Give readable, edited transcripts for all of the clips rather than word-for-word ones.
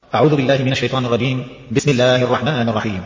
أعوذ بالله من الشيطان الرجيم. بسم الله الرحمن الرحيم.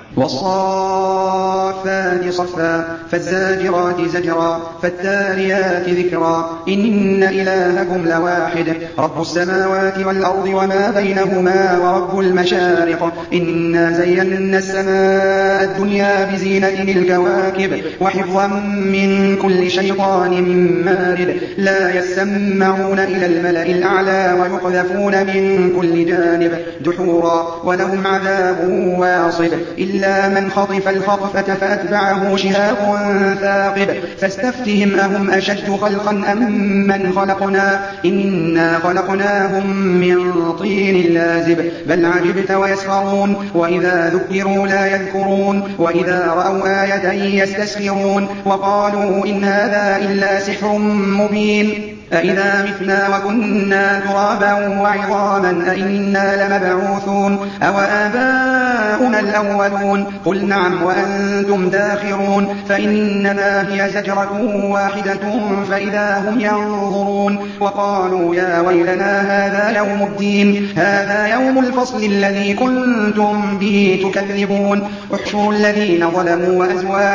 والصافات صفا فالزاجرات زجرا فالتاليات ذكرا إن إلهكم لواحد رب السماوات والأرض وما بينهما ورب المشارق إنا زينا السماء الدنيا بزينة الكواكب وحفظا من كل شيطان مارد لا يسمعون إلى الملأ الأعلى ويقذفون من كل جانب دحورا ولهم عذاب واصب إلا من خطف الخطفة فأتبعه شهاب ثاقب فاستفتهم أهم أشد خلقا أم من خلقنا إنا خلقناهم من طين لازب بل عجبت ويسخرون وإذا ذكروا لا يذكرون وإذا رأوا آية يستسخرون وقالوا إن هذا إلا سحر مبين أإذا متنا وكنا ترابا وعظاما أإنا لمبعوثون أو آباؤنا الأولون قل نعم وأنتم داخرون فإنما هي زجرة واحدة فإذا هم ينظرون وقالوا يا ويلنا هذا يوم الدين هذا يوم الفصل الذي كنتم به تكذبون احشروا الذين ظلموا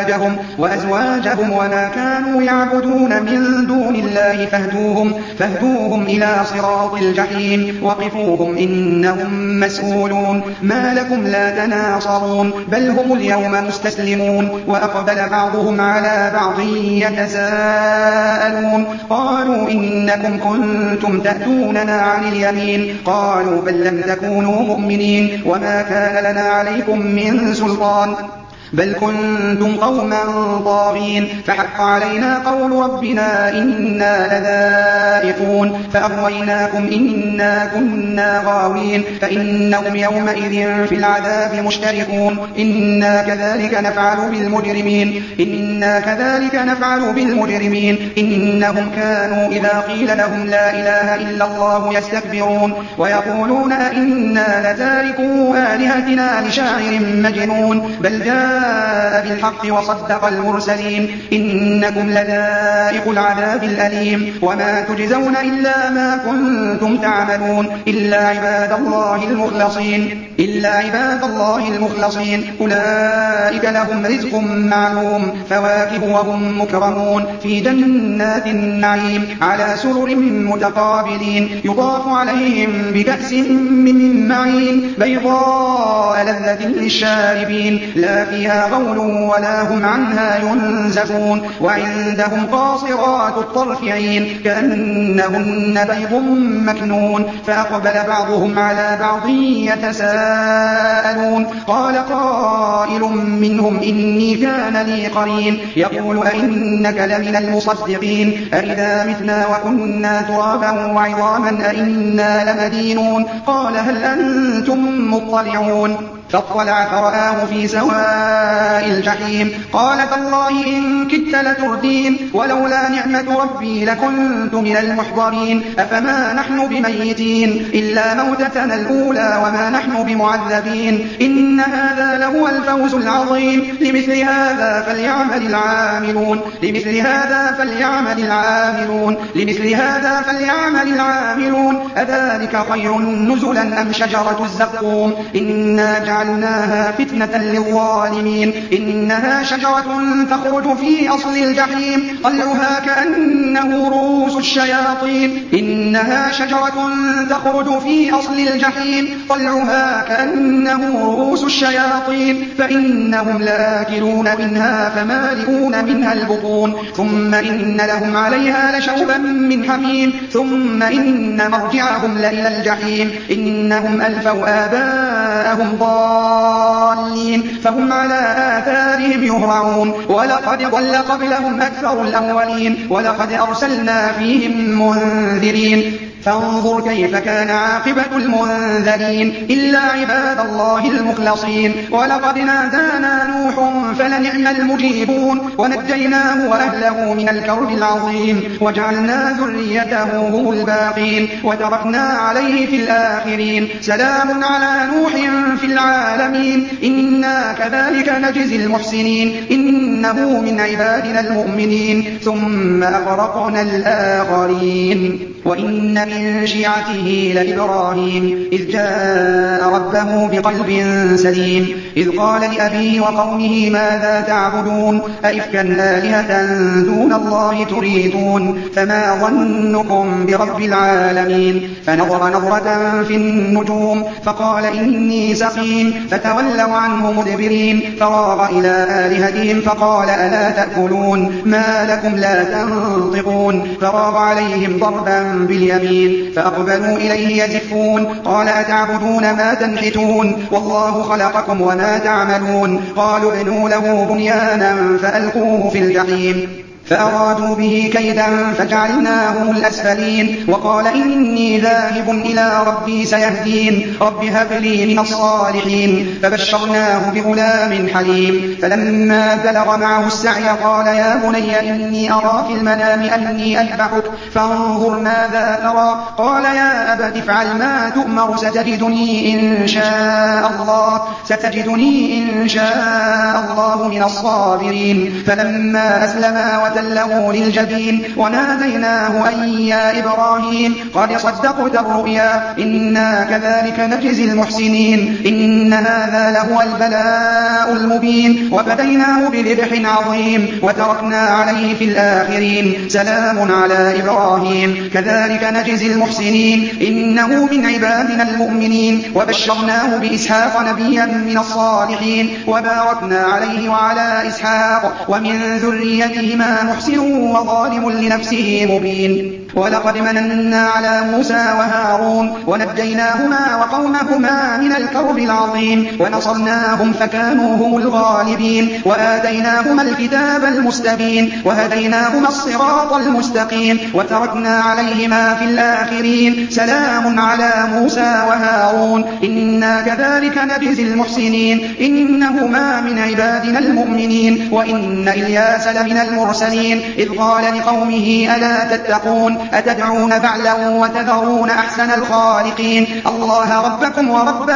وأزواجهم وما كانوا يعبدون من دون الله فاهدوهم إلى صراط الجحيم وقفوهم إنهم مسؤولون ما لكم لا تناصرون بل هم اليوم مستسلمون وأقبل بعضهم على بعض يتساءلون قالوا إنكم كنتم تأتوننا عن اليمين قالوا بل لم تكونوا مؤمنين وما كان لنا عليكم من سلطان بل كنتم قوما طاغين فحق علينا قول ربنا إنا لذائقون فأغويناكم إنا كنا غاوين فإنهم يومئذ في العذاب مشتركون إنا كذلك نفعل بالمجرمين إنهم كانوا إذا قيل لهم لا إله إلا الله يستكبرون ويقولون إنا لتاركوا آلهتنا لشاعر مجنون بل جاء بالحق وصدق المرسلين إنكم لذائق العذاب الأليم وما تجزون إلا ما كنتم تعملون إلا عباد الله المخلصين أولئك لهم رزق معلوم فواكه وهم مكرمون في جنات النعيم على سرر متقابلين يطاف عليهم بكأس من معين بيضاء لذة للشاربين لا فيها غول ولا هم عنها ينزفون وعندهم قاصرات الطرف عين كأنهن بيض مكنون فأقبل بعضهم على بعض يتساءلون قال قائل منهم إني كان لي قرين يقول أئنك لمن المصدقين أئذا متنا وكنا ترابا وعظاما أئنا لمدينون قال هل أنتم مطلعون فاطلع فرآه في سواء الجحيم قال تالله إن كدت لتردين ولولا نعمة ربي لكنت من المحضرين أفما نحن بميتين إلا موتتنا الأولى وما نحن بمعذبين إن هذا لهو الفوز العظيم لمثل هذا فليعمل العاملون أذلك خير نزلا أم شجرة الزقوم إنا جعلناها فتنة للظالمين إنها شجرة تخرج في أصل الجحيم طلعها كأنه رؤوس الشياطين فإنهم لآكلون منها فمالئون منها البطون ثم إن لهم عليها لشوبا من حميم ثم إن مرجعهم لإلى الجحيم إنهم ألفوا آباءهم ضالين فهم على آثارهم يهرعون ولقد ضل قبلهم أكثر الأولين ولقد أرسلنا فيهم منذرين فانظر كيف كان عاقبة المنذرين إلا عباد الله المخلصين ولقد نادانا نوح فلنعم المجيبون ونجيناه وأهله من الكرب العظيم وجعلنا ذريته هم الباقين وتركنا عليه في الآخرين سلام على نوح في العالمين إنا كذلك نجزي المحسنين إنه من عبادنا المؤمنين ثم أغرقنا الآخرين وإن من من شيعته لإبراهيم إذ جاء ربه بقلب سليم إذ قال لأبيه وقومه ماذا تعبدون أئفكا آلهة دون الله تريدون فما ظنكم برب العالمين فنظر نظرة في النجوم فقال إني سقيم فتولوا عنه مدبرين فراغ إلى آلهتهم فقال ألا تأكلون ما لكم لا تنطقون فراغ عليهم ضربا باليمين فأقبلوا إليه يزفون قال أتعبدون ما تنحتون والله خلقكم وما تعملون قالوا ابنوا له بنيانا فألقوه في الجحيم فأرادوا به كيدا فجعلناهم الأسفلين وقال إني ذاهب إلى ربي سيهدين رب هب لي من الصالحين فبشرناه بغلام حليم فلما بلغ معه السعي قال يا بني إني أرى في المنام أني أذبحك فانظر ماذا ترى قال يا أبت افعل ما تؤمر ستجدني إن شاء الله من الصابرين فلما أسلما وتله للجبين وناديناه أن يا إبراهيم قد صدقت الرؤيا إنا كذلك نجزي المحسنين إن هذا لهو البلاء المبين وفديناه بذبح عظيم وتركنا عليه في الآخرين سلام على إبراهيم كذلك نجزي المحسنين إنه من عبادنا المؤمنين وبشرناه بإسحاق نبيا من الصالحين وباركنا عليه وعلى إسحاق ومن ذريتهما محسن وظالم لنفسه مبين ولقد مننا على موسى وهارون ونجيناهما وقومهما من الكرب العظيم ونصرناهم فكانوا هم الغالبين وآتيناهما الكتاب المستبين وهديناهما الصراط المستقيم وتركنا عليهما في الآخرين سلام على موسى وهارون إنا كذلك نجزي المحسنين إنهما من عبادنا المؤمنين وإن إلياس لمن المرسلين إذ قال لقومه ألا تتقون أتدعون بعلا وتذرون أحسن الخالقين الله ربكم ورب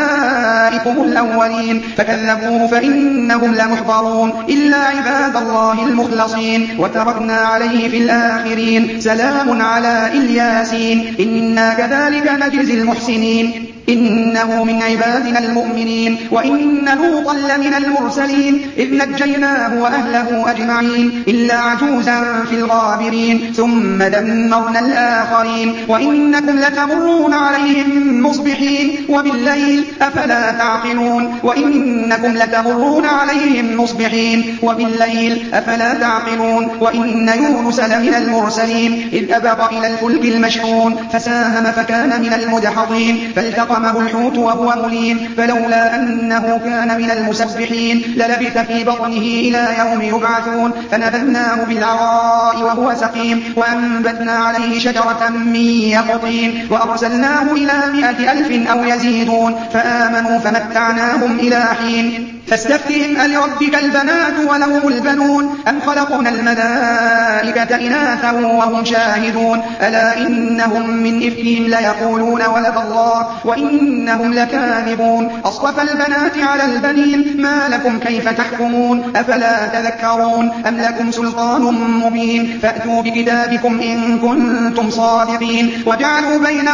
آبائكم الأولين فكذبوه فإنهم لمحضرون إلا عباد الله المخلصين وتركنا عليه في الآخرين سلام على الياسين إنا كذلك نجزي المحسنين إنه من عبادنا المؤمنين وإن لوطا لمن المرسلين إذ نجيناه وأهله أجمعين إلا عجوزا في الغابرين ثم دمرنا الآخرين وإنكم لتمرون عليهم مصبحين وبالليل أفلا تعقلون وإنكم لتمرون عليهم مصبحين وبالليل أفلا تعقلون وإن يونس لمن المرسلين إذ أبق إلى الفلك المشحون فساهم فكان من المدحضين فالتقمه الحوت وهو مليم فلولا أنه كان من المسبحين للبث في بطنه إلى يوم يبعثون فنبذناه بالعراء وهو سقيم وأنبتنا عليه شجرة من يقطين وأرسلناه إلى 100,000 أو يزيدون فآمنوا فمتعناهم إلى حين فاستفتهم ألربك البنات ولهم البنون أم خلقنا الملائكة إناثا وهم شاهدون ألا إنهم من إفكهم ليقولون ولد الله وإنهم لكاذبون أصطفى البنات على البنين ما لكم كيف تحكمون أفلا تذكرون أم لكم سلطان مبين فأتوا بكتابكم إن كنتم صادقين وجعلوا بينه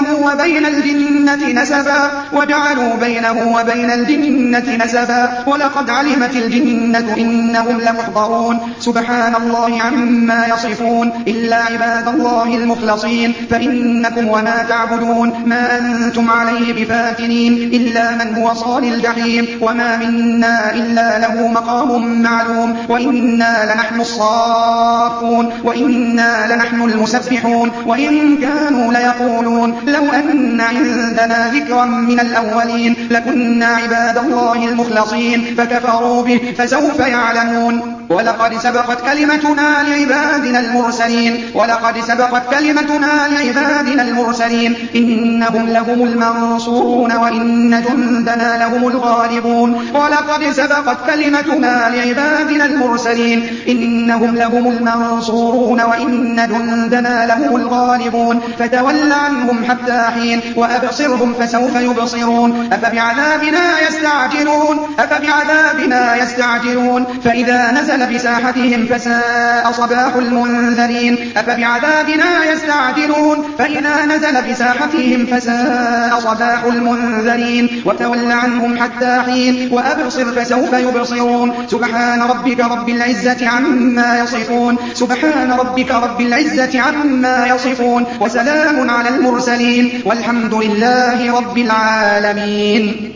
وبين الجنة نسبا ولقد علمت الجنة إنهم لمحضرون سبحان الله عما يصفون إلا عباد الله المخلصين فإنكم وما تعبدون ما أنتم عليه بفاتنين إلا من هو صال الجحيم وما منا إلا له مقام معلوم وإنا لنحن الصافون وإنا لنحن المسبحون وإن كانوا ليقولون لو أن عندنا ذكرا من الأولين لكنا عباد الله المخلصين فكفروا به فسوف يعلمون ولقد سبقت كلمتنا لعبادنا المرسلين إنهم لهم المنصورون وإن جندنا لهم الغالبون ولقد سبقت كلمتنا لعبادنا المرسلين إنهم لهم المنصورون وإن جندنا لهم الغالبون فتول عنهم حتى حين وأبصرهم فسوف يبصرون أفبعذابنا يستعجلون فإذا نزل نزل بساحتهم فساء صباح المنذرين أفبعذابنا يستعجلون فإذا نزل بساحتهم فساء صباح المنذرين وتول عنهم حتى حين وأبصر فسوف يبصرون سبحان ربك رب العزة عما يصفون وسلام على المرسلين والحمد لله رب العالمين.